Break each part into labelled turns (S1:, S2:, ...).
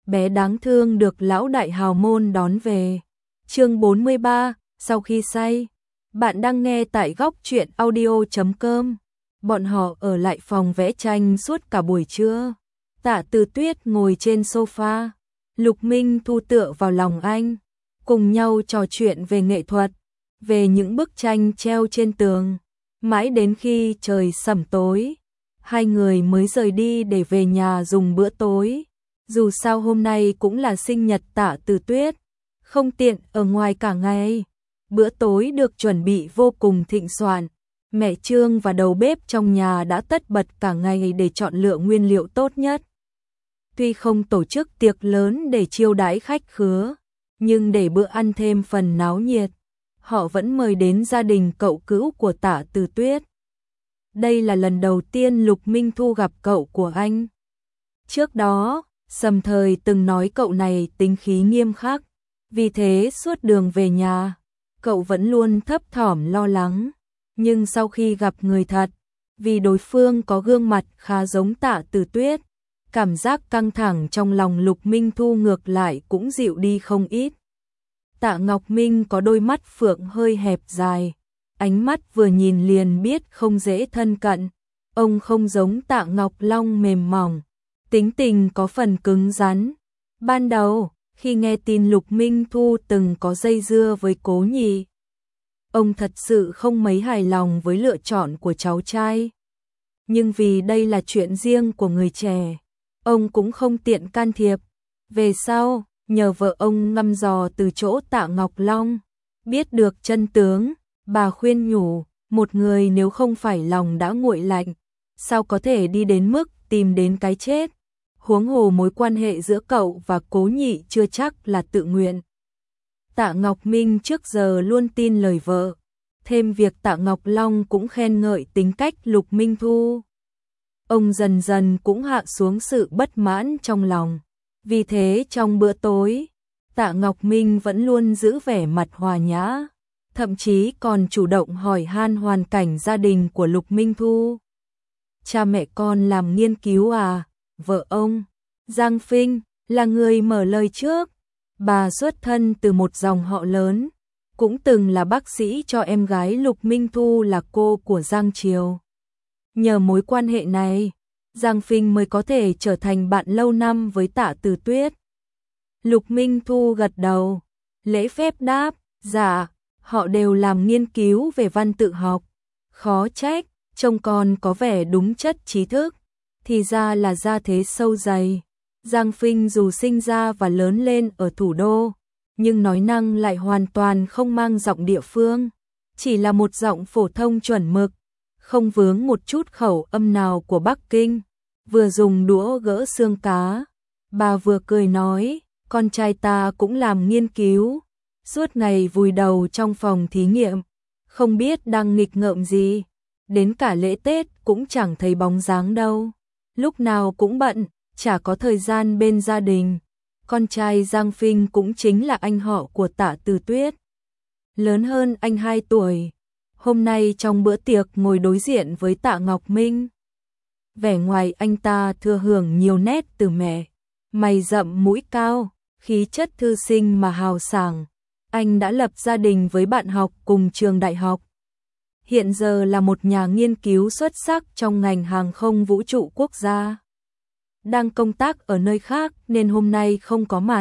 S1: bé đáng thương được lão đại hào môn đón về. Chương 43, sau khi say. Bạn đang nghe tại góc truyện audio.com. Bọn họ ở lại phòng vẽ tranh suốt cả buổi trưa. Tạ Từ Tuyết ngồi trên sofa, Lục Minh Thu tựa vào lòng anh, cùng nhau trò chuyện về nghệ thuật, về những bức tranh treo trên tường. Mãi đến khi trời sẩm tối, hai người mới rời đi để về nhà dùng bữa tối. Dù sao hôm nay cũng là sinh nhật Tạ Từ Tuyết, không tiện ở ngoài cả ngày. Bữa tối được chuẩn bị vô cùng thịnh soạn. Mẹ Trương và đầu bếp trong nhà đã tất bật cả ngày để chọn lựa nguyên liệu tốt nhất. Tuy không tổ chức tiệc lớn để chiêu đãi khách khứa, nhưng để bữa ăn thêm phần náo nhiệt, họ vẫn mời đến gia đình cậu cữu của Tạ Từ Tuyết. Đây là lần đầu tiên Lục Minh Thu gặp cậu của anh. Trước đó, Sầm Thời từng nói cậu này tính khí nghiêm khắc, vì thế suốt đường về nhà, cậu vẫn luôn thấp thỏm lo lắng. Nhưng sau khi gặp người thật, vì đối phương có gương mặt khá giống Tạ Từ Tuyết, cảm giác căng thẳng trong lòng Lục Minh Thu ngược lại cũng dịu đi không ít. Tạ Ngọc Minh có đôi mắt phượng hơi hẹp dài, ánh mắt vừa nhìn liền biết không dễ thân cận. Ông không giống Tạ Ngọc Long mềm mỏng, tính tình có phần cứng rắn. Ban đầu, khi nghe tin Lục Minh Thu từng có dây dưa với Cố Nhị, ông thật sự không mấy hài lòng với lựa chọn của cháu trai. Nhưng vì đây là chuyện riêng của người trẻ, ông cũng không tiện can thiệp. Về sau, nhờ vợ ông ngăm dò từ chỗ Tạ Ngọc Long, biết được chân tướng, bà khuyên nhủ, một người nếu không phải lòng đã nguội lạnh, sao có thể đi đến mức tìm đến cái chết. Huống hồ mối quan hệ giữa cậu và Cố Nhị chưa chắc là tự nguyện. Tạ Ngọc Minh trước giờ luôn tin lời vợ, thêm việc Tạ Ngọc Long cũng khen ngợi tính cách Lục Minh Thu. Ông dần dần cũng hạ xuống sự bất mãn trong lòng. Vì thế trong bữa tối, Tạ Ngọc Minh vẫn luôn giữ vẻ mặt hòa nhã, thậm chí còn chủ động hỏi han hoàn cảnh gia đình của Lục Minh Thu. Cha mẹ con làm nghiên cứu à? Vợ ông, Giang Phinh, là người mở lời trước. Bà xuất thân từ một dòng họ lớn, cũng từng là bác sĩ cho em gái Lục Minh Thu là cô của Giang Triều. Nhờ mối quan hệ này, Giang Phinh mới có thể trở thành bạn lâu năm với Tạ Từ Tuyết. Lục Minh Thu gật đầu, lễ phép đáp, dạ, họ đều làm nghiên cứu về văn tự học. Khó trách, trông con có vẻ đúng chất trí thức, thì ra là gia thế sâu dày. Giang Phinh dù sinh ra và lớn lên ở thủ đô, nhưng nói năng lại hoàn toàn không mang giọng địa phương, chỉ là một giọng phổ thông chuẩn mực, không vướng một chút khẩu âm nào của Bắc Kinh. Vừa dùng đũa gỡ xương cá, bà vừa cười nói, con trai ta cũng làm nghiên cứu, suốt ngày vùi đầu trong phòng thí nghiệm, không biết đang nghịch ngợm gì, đến cả lễ Tết cũng chẳng thấy bóng dáng đâu, lúc nào cũng bận, chả có thời gian bên gia đình. Con trai Giang Phinh cũng chính là anh họ của Tạ Từ Tuyết, lớn hơn anh 2 tuổi. Hôm nay trong bữa tiệc ngồi đối diện với Tạ Ngọc Minh, vẻ ngoài anh ta thừa hưởng nhiều nét từ mẹ, mày rậm mũi cao, khí chất thư sinh mà hào sảng. Anh đã lập gia đình với bạn học cùng trường đại học, hiện giờ là một nhà nghiên cứu xuất sắc trong ngành hàng không vũ trụ quốc gia. Đang công tác ở nơi khác nên hôm nay không có mặt.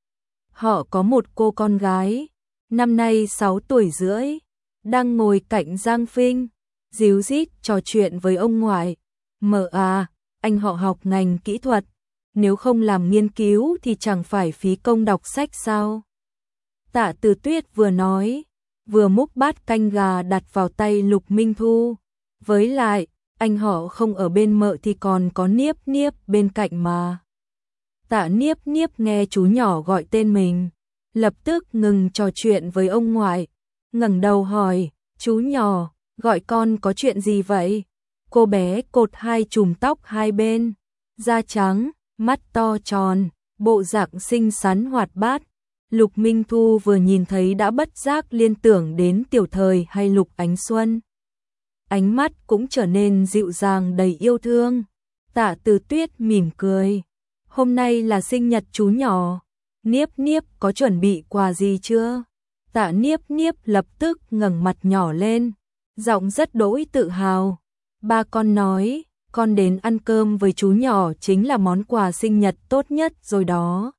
S1: Họ có một cô con gái, năm nay 6 tuổi rưỡi, đang ngồi cạnh Giang Phinh, díu dít trò chuyện với ông ngoại. Mợ à, anh họ học ngành kỹ thuật, nếu không làm nghiên cứu thì chẳng phải phí công đọc sách sao? Tạ Từ Tuyết vừa nói, vừa múc bát canh gà đặt vào tay Lục Minh Thu. Với lại, anh họ không ở bên mợ thì còn có Niếp Niếp bên cạnh mà. Tạ Niếp Niếp nghe chú nhỏ gọi tên mình, lập tức ngừng trò chuyện với ông ngoại, ngẩng đầu hỏi, chú nhỏ, gọi con có chuyện gì vậy? Cô bé cột 2 chùm tóc hai bên, da trắng, mắt to tròn, bộ dạng xinh xắn hoạt bát. Lục Minh Thu vừa nhìn thấy đã bất giác liên tưởng đến Tiểu Thời hay Lục Ánh Xuân. Ánh mắt cũng trở nên dịu dàng đầy yêu thương. Tạ Từ Tuyết mỉm cười. hôm nay là sinh nhật chú nhỏ, Niếp Niếp có chuẩn bị quà gì chưa? Tạ Niếp Niếp lập tức ngẩng mặt nhỏ lên, giọng rất đỗi tự hào. Ba con nói, con đến ăn cơm với chú nhỏ chính là món quà sinh nhật tốt nhất rồi đó.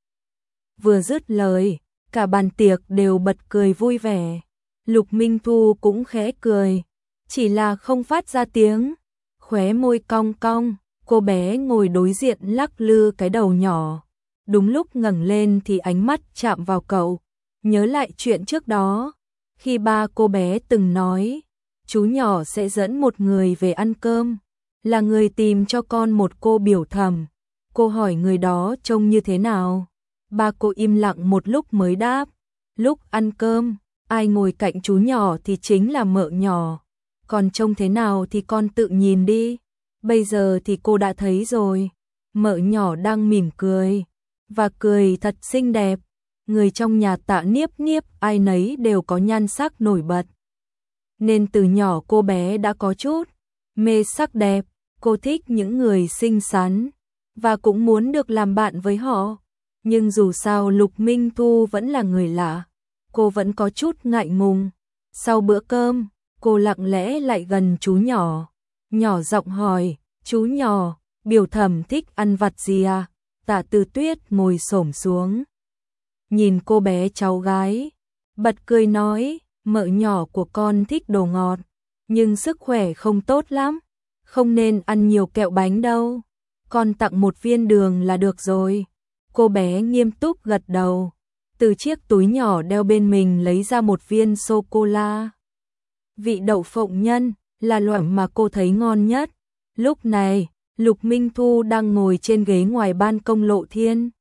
S1: Vừa dứt lời, cả bàn tiệc đều bật cười vui vẻ. Lục Minh Thu cũng khẽ cười, chỉ là không phát ra tiếng, khóe môi cong cong, cô bé ngồi đối diện lắc lư cái đầu nhỏ. Đúng lúc ngẩng lên thì ánh mắt chạm vào cậu, nhớ lại chuyện trước đó, khi ba cô bé từng nói, chú nhỏ sẽ dẫn một người về ăn cơm, là người tìm cho con một cô biểu thẩm. Cô hỏi người đó trông như thế nào? Ba cô im lặng một lúc mới đáp, lúc ăn cơm, ai ngồi cạnh chú nhỏ thì chính là mợ nhỏ, còn trông thế nào thì con tự nhìn đi. Bây giờ thì cô đã thấy rồi, mợ nhỏ đang mỉm cười, và cười thật xinh đẹp. Người trong nhà Tạ Niếp Niếp ai nấy đều có nhan sắc nổi bật. Nên từ nhỏ cô bé đã có chút mê sắc đẹp, cô thích những người xinh xắn, và cũng muốn được làm bạn với họ. Nhưng dù sao Lục Minh Thu vẫn là người lạ, cô vẫn có chút ngại ngùng. Sau bữa cơm, cô lặng lẽ lại gần chú nhỏ, nhỏ giọng hỏi, chú nhỏ, biểu thẩm thích ăn vặt gì à? Tạ Tư Tuyết ngồi xổm xuống, nhìn cô bé cháu gái, bật cười nói, mợ nhỏ của con thích đồ ngọt, nhưng sức khỏe không tốt lắm, không nên ăn nhiều kẹo bánh đâu, con tặng một viên đường là được rồi. Cô bé nghiêm túc gật đầu, từ chiếc túi nhỏ đeo bên mình lấy ra một viên sô-cô-la. Vị đậu phộng nhân là loại mà cô thấy ngon nhất. Lúc này, Lục Minh Thu đang ngồi trên ghế ngoài ban công Lộ Thiên,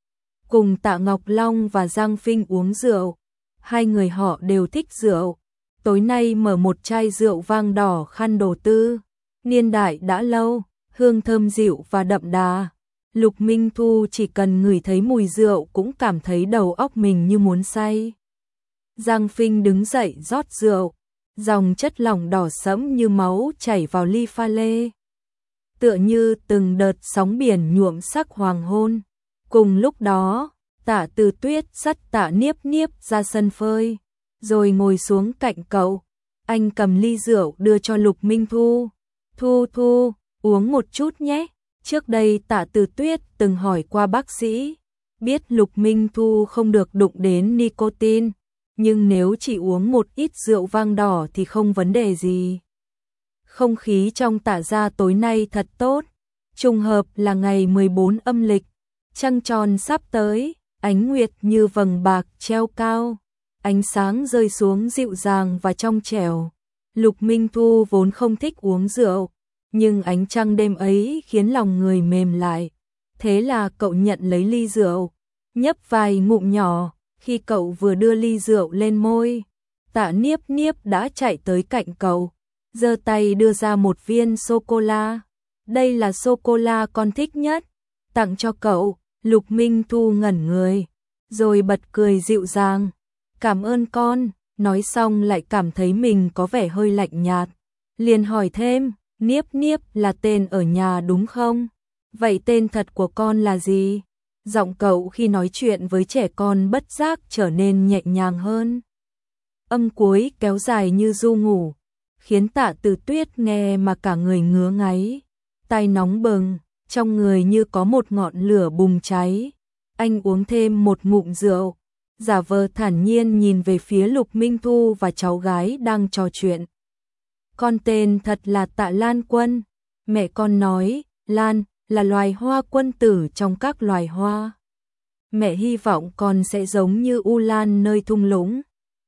S1: cùng Tạ Ngọc Long và Giang Phinh uống rượu. Hai người họ đều thích rượu. Tối nay mở một chai rượu vang đỏ khăn đồ tư, niên đại đã lâu, hương thơm dịu và đậm đà. Lục Minh Thu chỉ cần ngửi thấy mùi rượu cũng cảm thấy đầu óc mình như muốn say. Giang Phinh đứng dậy rót rượu, dòng chất lỏng đỏ sẫm như máu chảy vào ly pha lê, tựa như từng đợt sóng biển nhuộm sắc hoàng hôn. Cùng lúc đó, Tạ Từ Tuyết dắt Tạ Niếp Niếp ra sân phơi, rồi ngồi xuống cạnh cậu. Anh cầm ly rượu đưa cho Lục Minh Thu. Thu Thu, uống một chút nhé. Trước đây Tạ Từ Tuyết từng hỏi qua bác sĩ, biết Lục Minh Thu không được đụng đến nicotine, nhưng nếu chỉ uống một ít rượu vang đỏ thì không vấn đề gì. Không khí trong Tạ gia tối nay thật tốt, trùng hợp là ngày 14 âm lịch, trăng tròn sắp tới, ánh nguyệt như vầng bạc treo cao, ánh sáng rơi xuống dịu dàng và trong trẻo. Lục Minh Thu vốn không thích uống rượu, nhưng ánh trăng đêm ấy khiến lòng người mềm lại. Thế là cậu nhận lấy ly rượu, nhấp vài ngụm nhỏ. Khi cậu vừa đưa ly rượu lên môi, Tạ Niếp Niếp đã chạy tới cạnh cậu, giơ tay đưa ra một viên sô-cô-la. Đây là sô-cô-la con thích nhất, tặng cho cậu. Lục Minh Thu ngẩn người, rồi bật cười dịu dàng. Cảm ơn con, nói xong lại cảm thấy mình có vẻ hơi lạnh nhạt. Liền hỏi thêm, Niếp Niếp là tên ở nhà đúng không? Vậy tên thật của con là gì? Giọng cậu khi nói chuyện với trẻ con bất giác trở nên nhẹ nhàng hơn. Âm cuối kéo dài như ru ngủ, khiến Tạ Từ Tuyết nghe mà cả người ngứa ngáy, tai nóng bừng, trong người như có một ngọn lửa bùng cháy. Anh uống thêm một ngụm rượu, giả vờ thản nhiên nhìn về phía Lục Minh Thu và cháu gái đang trò chuyện. Con tên thật là Tạ Lan Quân, mẹ con nói, Lan là loài hoa quân tử trong các loài hoa. Mẹ hy vọng con sẽ giống như U Lan nơi thung lũng,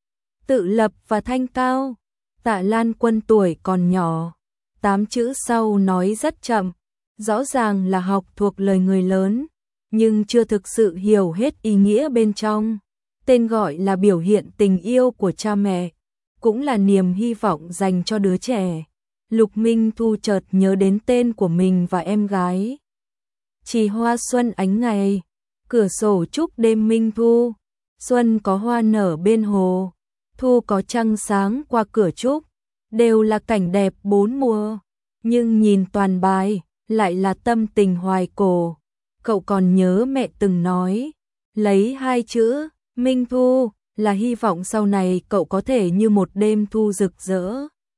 S1: tự lập và thanh cao. Tạ Lan Quân tuổi còn nhỏ, 8 chữ sau nói rất chậm, rõ ràng là học thuộc lời người lớn, nhưng chưa thực sự hiểu hết ý nghĩa bên trong. Tên gọi là biểu hiện tình yêu của cha mẹ, cũng là niềm hy vọng dành cho đứa trẻ. Lục Minh Thu chợt nhớ đến tên của mình và em gái. Chỉ hoa xuân ánh ngày, cửa sổ chúc đêm minh thu, xuân có hoa nở bên hồ, thu có trăng sáng qua cửa trúc, đều là cảnh đẹp bốn mùa, nhưng nhìn toàn bài lại là tâm tình hoài cổ. cậu còn nhớ mẹ từng nói, lấy hai chữ Minh Thu là hy vọng sau này cậu có thể như một đêm thu rực rỡ,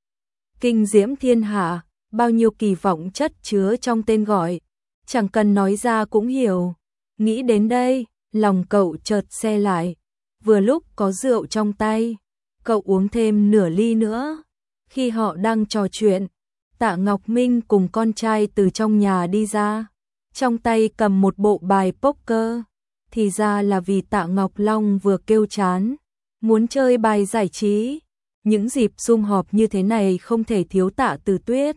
S1: kinh diễm thiên hạ, bao nhiêu kỳ vọng chất chứa trong tên gọi, chẳng cần nói ra cũng hiểu. Nghĩ đến đây, lòng cậu chợt se lại, vừa lúc có rượu trong tay, cậu uống thêm nửa ly nữa. Khi họ đang trò chuyện, Tạ Ngọc Minh cùng con trai từ trong nhà đi ra, trong tay cầm một bộ bài poker, thì ra là vì Tạ Ngọc Long vừa kêu chán, muốn chơi bài giải trí. Những dịp sum họp như thế này không thể thiếu Tạ Từ Tuyết.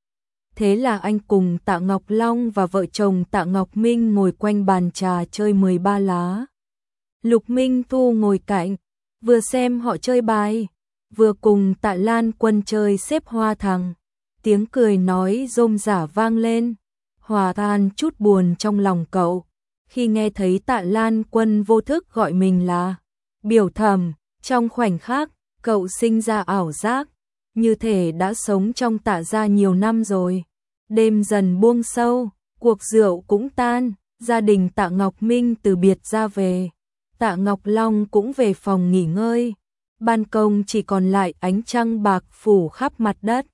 S1: Thế là anh cùng Tạ Ngọc Long và vợ chồng Tạ Ngọc Minh ngồi quanh bàn trà chơi 13 lá. Lục Minh Thu ngồi cạnh, vừa xem họ chơi bài, vừa cùng Tạ Lan Quân chơi xếp hoa thằng. Tiếng cười nói rôm rả vang lên, hòa tan chút buồn trong lòng cậu. Khi nghe thấy Tạ Lan Quân vô thức gọi mình là biểu thẩm, trong khoảnh khắc, cậu sinh ra ảo giác, như thể đã sống trong Tạ gia nhiều năm rồi. Đêm dần buông sâu, cuộc rượu cũng tan, gia đình Tạ Ngọc Minh từ biệt ra về. Tạ Ngọc Long cũng về phòng nghỉ ngơi. Ban công chỉ còn lại ánh trăng bạc phủ khắp mặt đất.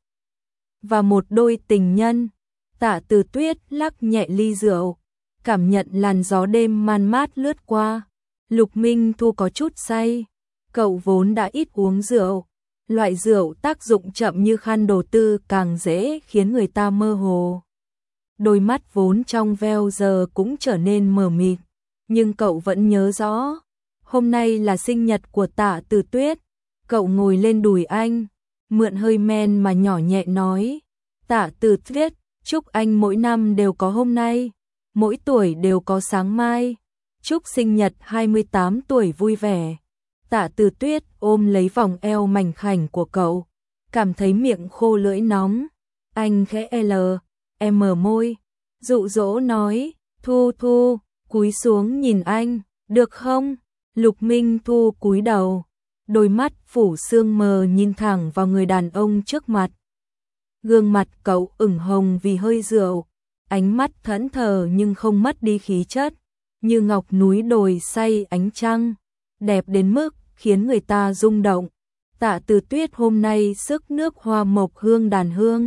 S1: Và một đôi tình nhân, Tạ Từ Tuyết lắc nhẹ ly rượu, cảm nhận làn gió đêm man mát lướt qua. Lục Minh Thu có chút say, cậu vốn đã ít uống rượu. Loại rượu tác dụng chậm như khăn đồ tư càng dễ khiến người ta mơ hồ. Đôi mắt vốn trong veo giờ cũng trở nên mờ mịt, nhưng cậu vẫn nhớ rõ. Hôm nay là sinh nhật của Tạ Từ Tuyết, cậu ngồi lên đùi anh, mượn hơi men mà nhỏ nhẹ nói. Tạ Từ Tuyết, chúc anh mỗi năm đều có hôm nay, mỗi tuổi đều có sáng mai. Chúc sinh nhật 28 tuổi vui vẻ. Tạ Từ Tuyết ôm lấy vòng eo mảnh khảnh của cậu, cảm thấy miệng khô lưỡi nóng. Anh khẽ mở môi, dụ dỗ nói, Thu Thu, cúi xuống nhìn anh, được không? Lục Minh Thu cúi đầu, đôi mắt phủ sương mờ nhìn thẳng vào người đàn ông trước mặt. Gương mặt cậu ửng hồng vì hơi rượu, ánh mắt thẫn thờ nhưng không mất đi khí chất, như ngọc núi đồi say ánh trăng, đẹp đến mức khiến người ta rung động. Tạ Từ Tuyết hôm nay sức nước hoa mộc hương đàn hương.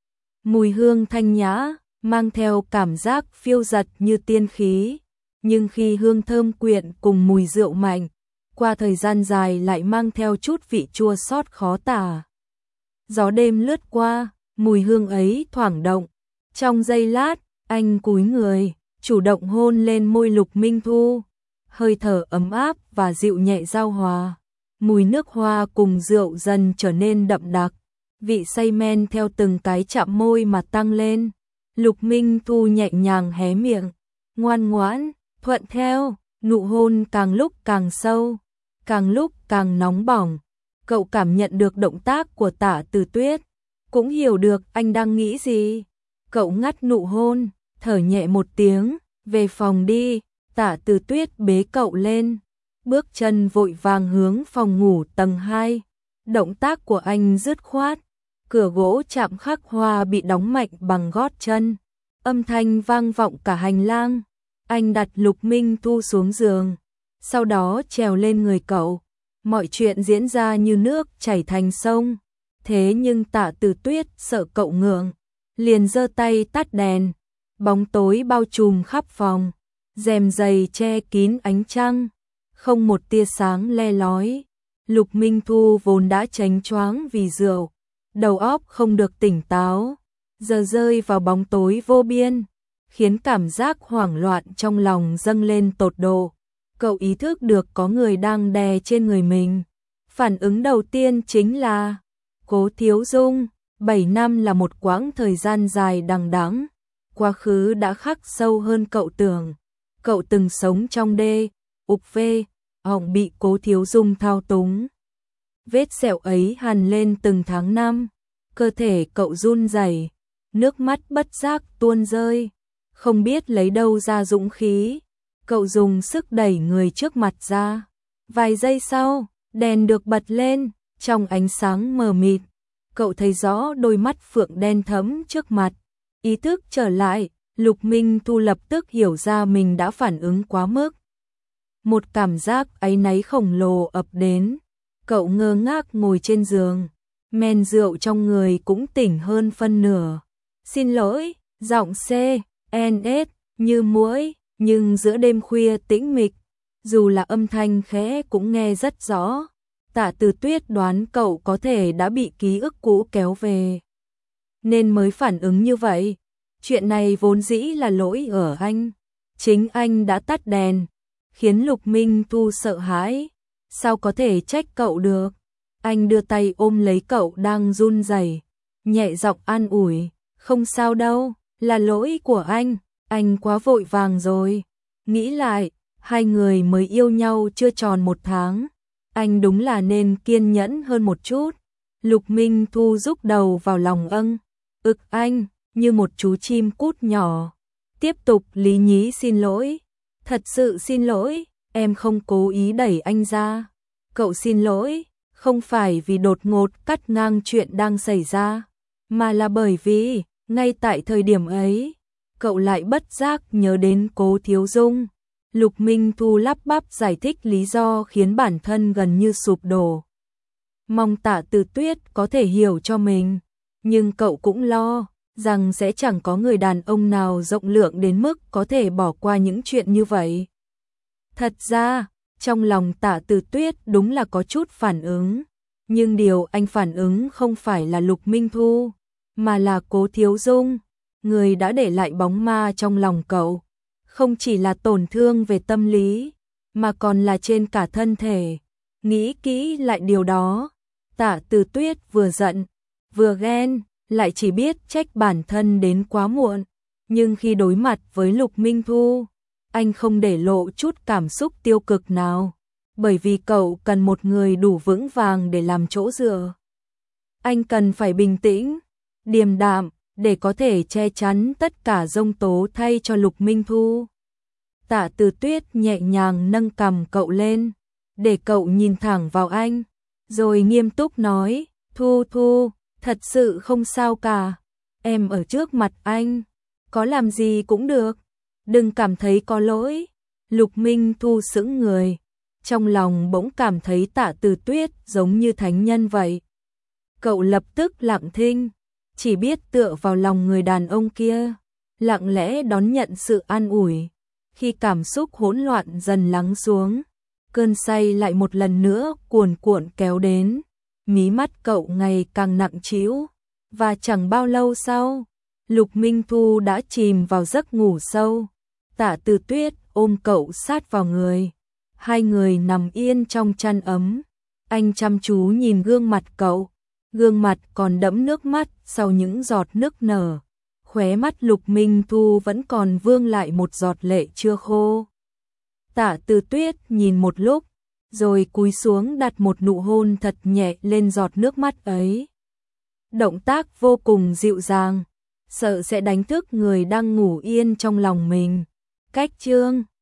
S1: Mùi hương thanh nhã, mang theo cảm giác phiêu dật như tiên khí. Nhưng khi hương thơm quyện cùng mùi rượu mạnh, qua thời gian dài lại mang theo chút vị chua xót khó tả. Gió đêm lướt qua, mùi hương ấy thoảng động. Trong giây lát, anh cúi người, chủ động hôn lên môi Lục Minh Thu. Hơi thở ấm áp và dịu nhẹ giao hòa, mùi nước hoa cùng rượu dần trở nên đậm đặc, vị say men theo từng cái chạm môi mà tăng lên. Lục Minh Thu nhẹ nhàng hé miệng, ngoan ngoãn, thuận theo, nụ hôn càng lúc càng sâu, càng lúc càng nóng bỏng. Cậu cảm nhận được động tác của Tạ Từ Tuyết, cũng hiểu được anh đang nghĩ gì. Cậu ngắt nụ hôn, thở nhẹ một tiếng, về phòng đi. Tạ Từ Tuyết bế cậu lên, bước chân vội vàng hướng phòng ngủ tầng 2. Động tác của anh dứt khoát, cửa gỗ chạm khắc hoa bị đóng mạnh bằng gót chân. Âm thanh vang vọng cả hành lang. Anh đặt Lục Minh Thu xuống giường, sau đó trèo lên người cậu. Mọi chuyện diễn ra như nước chảy thành sông. Thế nhưng Tạ Từ Tuyết sợ cậu ngượng, liền giơ tay tắt đèn. Bóng tối bao trùm khắp phòng, rèm dày che kín ánh trăng, không một tia sáng le lói. Lục Minh Thu vốn đã chánh choáng vì rượu, đầu óc không được tỉnh táo, giờ rơi vào bóng tối vô biên, khiến cảm giác hoảng loạn trong lòng dâng lên tột độ. Cậu ý thức được có người đang đè trên người mình. Phản ứng đầu tiên chính là Cố Thiếu Dung. 7 năm là một quãng thời gian dài đằng đẵng, quá khứ đã khắc sâu hơn cậu tưởng. Cậu từng sống trong đê, ục vê, họng bị Cố Thiếu Dung thao túng. Vết sẹo ấy hằn lên từng tháng năm, cơ thể cậu run rẩy, nước mắt bất giác tuôn rơi, không biết lấy đâu ra dũng khí. Cậu dùng sức đẩy người trước mặt ra. Vài giây sau, đèn được bật lên, trong ánh sáng mờ mịt, cậu thấy rõ đôi mắt phượng đen thẫm trước mặt. Ý thức trở lại, Lục Minh Thu lập tức hiểu ra mình đã phản ứng quá mức. Một cảm giác áy náy khổng lồ ập đến. Cậu ngơ ngác ngồi trên giường. Men rượu trong người cũng tỉnh hơn phân nửa. Xin lỗi, giọng CNS như muỗi, nhưng giữa đêm khuya tĩnh mịch, dù là âm thanh khẽ cũng nghe rất rõ. Tạ Từ Tuyết đoán cậu có thể đã bị ký ức cũ kéo về, nên mới phản ứng như vậy. Chuyện này vốn dĩ là lỗi ở anh. Chính anh đã tắt đèn, khiến Lục Minh Thu sợ hãi. Sao có thể trách cậu được? Anh đưa tay ôm lấy cậu đang run rẩy, nhẹ giọng an ủi, không sao đâu, là lỗi của anh quá vội vàng rồi. Nghĩ lại, hai người mới yêu nhau chưa tròn 1 tháng, anh đúng là nên kiên nhẫn hơn một chút. Lục Minh Thu rúc đầu vào lòng ực anh, như một chú chim cút nhỏ. Tiếp tục lý nhí xin lỗi. Thật sự xin lỗi, em không cố ý đẩy anh ra. Cậu xin lỗi, không phải vì đột ngột cắt ngang chuyện đang xảy ra, mà là bởi vì, ngay tại thời điểm ấy, cậu lại bất giác nhớ đến Cố Thiếu Dung. Lục Minh Thu lắp bắp giải thích lý do khiến bản thân gần như sụp đổ. Mong Tạ Từ Tuyết có thể hiểu cho mình, nhưng cậu cũng lo rằng sẽ chẳng có người đàn ông nào rộng lượng đến mức có thể bỏ qua những chuyện như vậy. Thật ra, trong lòng Tạ Từ Tuyết đúng là có chút phản ứng, nhưng điều anh phản ứng không phải là Lục Minh Thu, mà là Cố Thiếu Dung, người đã để lại bóng ma trong lòng cậu. Không chỉ là tổn thương về tâm lý, mà còn là trên cả thân thể. Nghĩ kỹ lại điều đó, Tạ Từ Tuyết vừa giận, vừa ghen, lại chỉ biết trách bản thân đến quá muộn. Nhưng khi đối mặt với Lục Minh Thu, anh không để lộ chút cảm xúc tiêu cực nào, bởi vì cậu cần một người đủ vững vàng để làm chỗ dựa. Anh cần phải bình tĩnh, điềm đạm, để có thể che chắn tất cả giông tố thay cho Lục Minh Thu. Tạ Từ Tuyết nhẹ nhàng nâng cằm cậu lên, để cậu nhìn thẳng vào anh, rồi nghiêm túc nói, Thu, thật sự không sao cả, em ở trước mặt anh, có làm gì cũng được, đừng cảm thấy có lỗi. Lục Minh Thu sững người, trong lòng bỗng cảm thấy Tạ Từ Tuyết giống như thánh nhân vậy. Cậu lập tức lặng thinh, chỉ biết tựa vào lòng người đàn ông kia, lặng lẽ đón nhận sự an ủi. Khi cảm xúc hỗn loạn dần lắng xuống, cơn say lại một lần nữa cuồn cuộn kéo đến, mí mắt cậu ngày càng nặng trĩu, và chẳng bao lâu sau, Lục Minh Thu đã chìm vào giấc ngủ sâu. Tạ Từ Tuyết ôm cậu sát vào người, hai người nằm yên trong chăn ấm. Anh chăm chú nhìn gương mặt cậu, gương mặt còn đẫm nước mắt sau những giọt nước nở. Khóe mắt Lục Minh Thu vẫn còn vương lại một giọt lệ chưa khô. Tạ Từ Tuyết nhìn một lúc, rồi cúi xuống đặt một nụ hôn thật nhẹ lên giọt nước mắt ấy. Động tác vô cùng dịu dàng, sợ sẽ đánh thức người đang ngủ yên trong lòng mình. Cách chương